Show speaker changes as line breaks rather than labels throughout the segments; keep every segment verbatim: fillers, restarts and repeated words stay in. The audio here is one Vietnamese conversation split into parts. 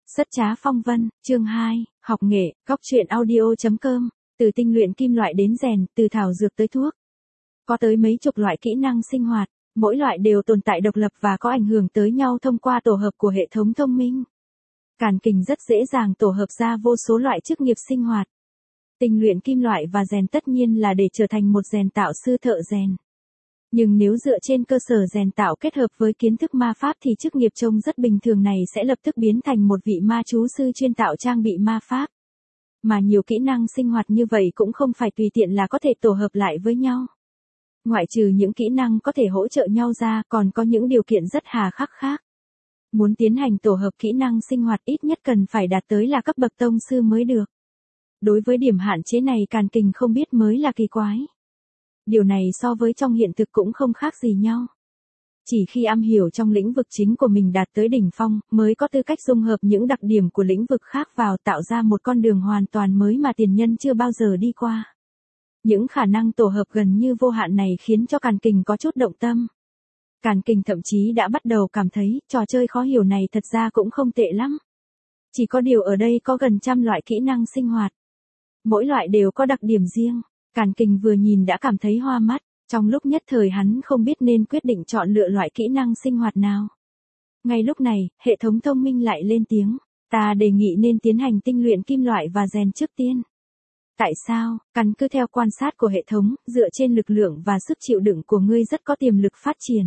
Rất trá phong vân, chương hai, học nghệ, góc truyện audio.com, từ tinh luyện kim loại đến rèn, từ thảo dược tới thuốc. Có tới mấy chục loại kỹ năng sinh hoạt, mỗi loại đều tồn tại độc lập và có ảnh hưởng tới nhau thông qua tổ hợp của hệ thống thông minh. Càn Kình rất dễ dàng tổ hợp ra vô số loại chức nghiệp sinh hoạt. Tinh luyện kim loại và rèn tất nhiên là để trở thành một rèn tạo sư thợ rèn. Nhưng nếu dựa trên cơ sở rèn tạo kết hợp với kiến thức ma pháp thì chức nghiệp trông rất bình thường này sẽ lập tức biến thành một vị ma chú sư chuyên tạo trang bị ma pháp. Mà nhiều kỹ năng sinh hoạt như vậy cũng không phải tùy tiện là có thể tổ hợp lại với nhau. Ngoại trừ những kỹ năng có thể hỗ trợ nhau ra, còn có những điều kiện rất hà khắc khác. Muốn tiến hành tổ hợp kỹ năng sinh hoạt ít nhất cần phải đạt tới là cấp bậc tông sư mới được. Đối với điểm hạn chế này Càn Kình không biết mới là kỳ quái. Điều này so với trong hiện thực cũng không khác gì nhau. Chỉ khi am hiểu trong lĩnh vực chính của mình đạt tới đỉnh phong, mới có tư cách dung hợp những đặc điểm của lĩnh vực khác vào tạo ra một con đường hoàn toàn mới mà tiền nhân chưa bao giờ đi qua. Những khả năng tổ hợp gần như vô hạn này khiến cho Càn Kình có chút động tâm. Càn Kình thậm chí đã bắt đầu cảm thấy, trò chơi khó hiểu này thật ra cũng không tệ lắm. Chỉ có điều ở đây có gần trăm loại kỹ năng sinh hoạt. Mỗi loại đều có đặc điểm riêng. Càn Kình vừa nhìn đã cảm thấy hoa mắt, trong lúc nhất thời hắn không biết nên quyết định chọn lựa loại kỹ năng sinh hoạt nào. Ngay lúc này, hệ thống thông minh lại lên tiếng, ta đề nghị nên tiến hành tinh luyện kim loại và rèn trước tiên. Tại sao? Căn cứ theo quan sát của hệ thống, dựa trên lực lượng và sức chịu đựng của ngươi rất có tiềm lực phát triển.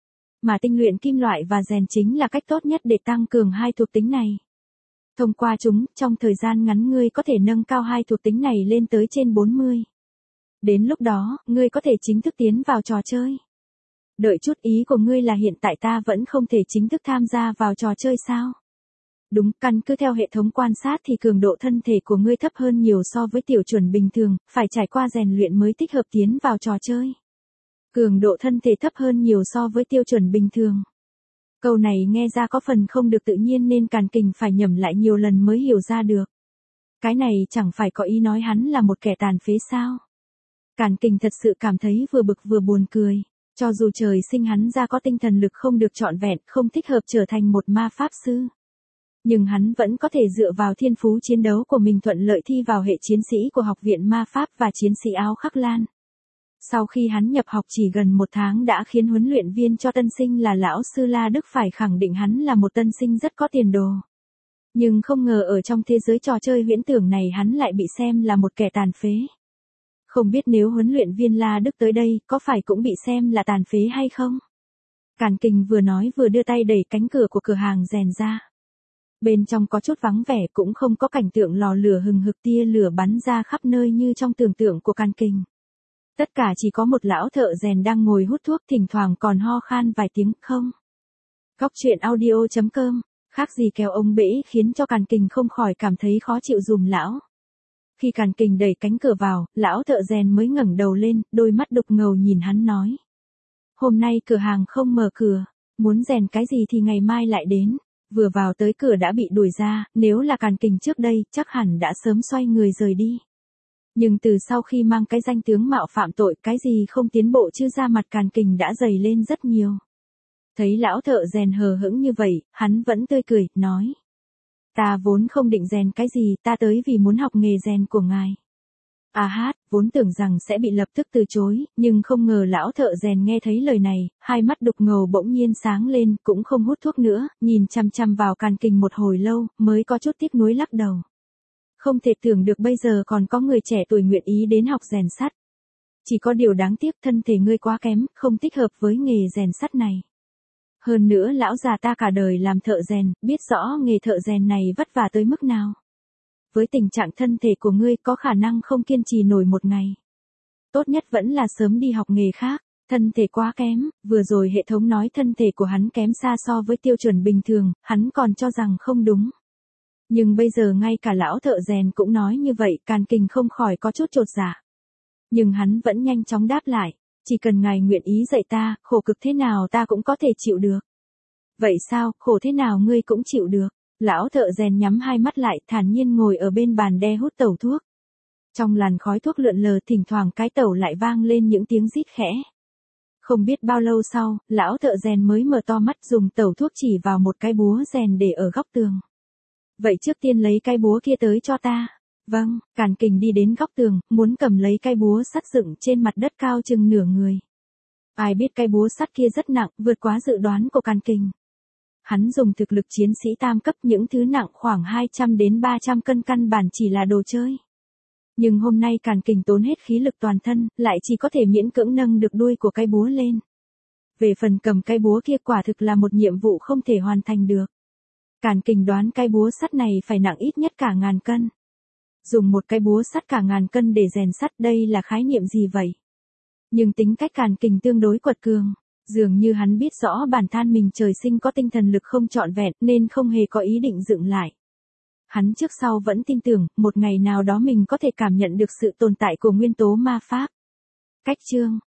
Mà tinh luyện kim loại và rèn chính là cách tốt nhất để tăng cường hai thuộc tính này. Thông qua chúng, trong thời gian ngắn ngươi có thể nâng cao hai thuộc tính này lên tới trên bốn mươi. Đến lúc đó, ngươi có thể chính thức tiến vào trò chơi. Đợi chút, ý của ngươi là hiện tại ta vẫn không thể chính thức tham gia vào trò chơi sao? Đúng, căn cứ theo hệ thống quan sát thì cường độ thân thể của ngươi thấp hơn nhiều so với tiểu chuẩn bình thường, phải trải qua rèn luyện mới thích hợp tiến vào trò chơi. Cường độ thân thể thấp hơn nhiều so với tiêu chuẩn bình thường. Câu này nghe ra có phần không được tự nhiên nên Càn Kình phải nhẩm lại nhiều lần mới hiểu ra được. Cái này chẳng phải có ý nói hắn là một kẻ tàn phế sao? Càn Kình thật sự cảm thấy vừa bực vừa buồn cười. Cho dù trời sinh hắn ra có tinh thần lực không được trọn vẹn, không thích hợp trở thành một ma pháp sư. Nhưng hắn vẫn có thể dựa vào thiên phú chiến đấu của mình thuận lợi thi vào hệ chiến sĩ của học viện ma pháp và chiến sĩ áo khắc lan. Sau khi hắn nhập học chỉ gần một tháng đã khiến huấn luyện viên cho tân sinh là lão sư La Đức phải khẳng định hắn là một tân sinh rất có tiền đồ. Nhưng không ngờ ở trong thế giới trò chơi huyễn tưởng này hắn lại bị xem là một kẻ tàn phế. Không biết nếu huấn luyện viên La Đức tới đây có phải cũng bị xem là tàn phế hay không? Càn Kình vừa nói vừa đưa tay đẩy cánh cửa của cửa hàng rèn ra. Bên trong có chút vắng vẻ cũng không có cảnh tượng lò lửa hừng hực tia lửa bắn ra khắp nơi như trong tưởng tượng của Càn Kình. Tất cả chỉ có một lão thợ rèn đang ngồi hút thuốc thỉnh thoảng còn ho khan vài tiếng không. Góc truyện audio.com, khác gì kéo ông bể khiến cho Càn Kình không khỏi cảm thấy khó chịu dùm lão. Khi Càn Kình đẩy cánh cửa vào, lão thợ rèn mới ngẩng đầu lên, đôi mắt đục ngầu nhìn hắn nói. Hôm nay cửa hàng không mở cửa, muốn rèn cái gì thì ngày mai lại đến. Vừa vào tới cửa đã bị đuổi ra, nếu là Càn Kình trước đây chắc hẳn đã sớm xoay người rời đi. Nhưng từ sau khi mang cái danh tướng mạo phạm tội cái gì không tiến bộ chứ ra mặt Càn Kình đã dày lên rất nhiều. Thấy lão thợ rèn hờ hững như vậy, hắn vẫn tươi cười, nói. Ta vốn không định rèn cái gì, ta tới vì muốn học nghề rèn của ngài. À hát, vốn tưởng rằng sẽ bị lập tức từ chối, nhưng không ngờ lão thợ rèn nghe thấy lời này, hai mắt đục ngầu bỗng nhiên sáng lên, cũng không hút thuốc nữa, nhìn chăm chăm vào Càn Kình một hồi lâu, mới có chút tiếc nuối lắc đầu. Không thể tưởng được bây giờ còn có người trẻ tuổi nguyện ý đến học rèn sắt. Chỉ có điều đáng tiếc thân thể ngươi quá kém, không thích hợp với nghề rèn sắt này. Hơn nữa lão già ta cả đời làm thợ rèn, biết rõ nghề thợ rèn này vất vả tới mức nào. Với tình trạng thân thể của ngươi có khả năng không kiên trì nổi một ngày. Tốt nhất vẫn là sớm đi học nghề khác, thân thể quá kém, vừa rồi hệ thống nói thân thể của hắn kém xa so với tiêu chuẩn bình thường, hắn còn cho rằng không đúng. Nhưng bây giờ ngay cả lão thợ rèn cũng nói như vậy, Càn Kình không khỏi có chút chột dạ. Nhưng hắn vẫn nhanh chóng đáp lại, chỉ cần ngài nguyện ý dạy ta, khổ cực thế nào ta cũng có thể chịu được. Vậy sao, khổ thế nào ngươi cũng chịu được? Lão thợ rèn nhắm hai mắt lại, thản nhiên ngồi ở bên bàn đe hút tẩu thuốc. Trong làn khói thuốc lượn lờ thỉnh thoảng cái tẩu lại vang lên những tiếng rít khẽ. Không biết bao lâu sau, lão thợ rèn mới mở to mắt dùng tẩu thuốc chỉ vào một cái búa rèn để ở góc tường. Vậy trước tiên lấy cái búa kia tới cho ta. Vâng, Càn Kình đi đến góc tường, muốn cầm lấy cái búa sắt dựng trên mặt đất cao chừng nửa người. Ai biết cái búa sắt kia rất nặng, vượt quá dự đoán của Càn Kình. Hắn dùng thực lực chiến sĩ tam cấp, những thứ nặng khoảng hai trăm đến ba trăm cân căn bản chỉ là đồ chơi. Nhưng hôm nay Càn Kình tốn hết khí lực toàn thân, lại chỉ có thể miễn cưỡng nâng được đuôi của cái búa lên. Về phần cầm cái búa kia quả thực là một nhiệm vụ không thể hoàn thành được. Càn Kình đoán cái búa sắt này phải nặng ít nhất cả ngàn cân. Dùng một cái búa sắt cả ngàn cân để rèn sắt, đây là khái niệm gì vậy? Nhưng tính cách Càn Kình tương đối quật cường. Dường như hắn biết rõ bản thân mình trời sinh có tinh thần lực không trọn vẹn nên không hề có ý định dựng lại. Hắn trước sau vẫn tin tưởng, một ngày nào đó mình có thể cảm nhận được sự tồn tại của nguyên tố ma pháp. Cách chương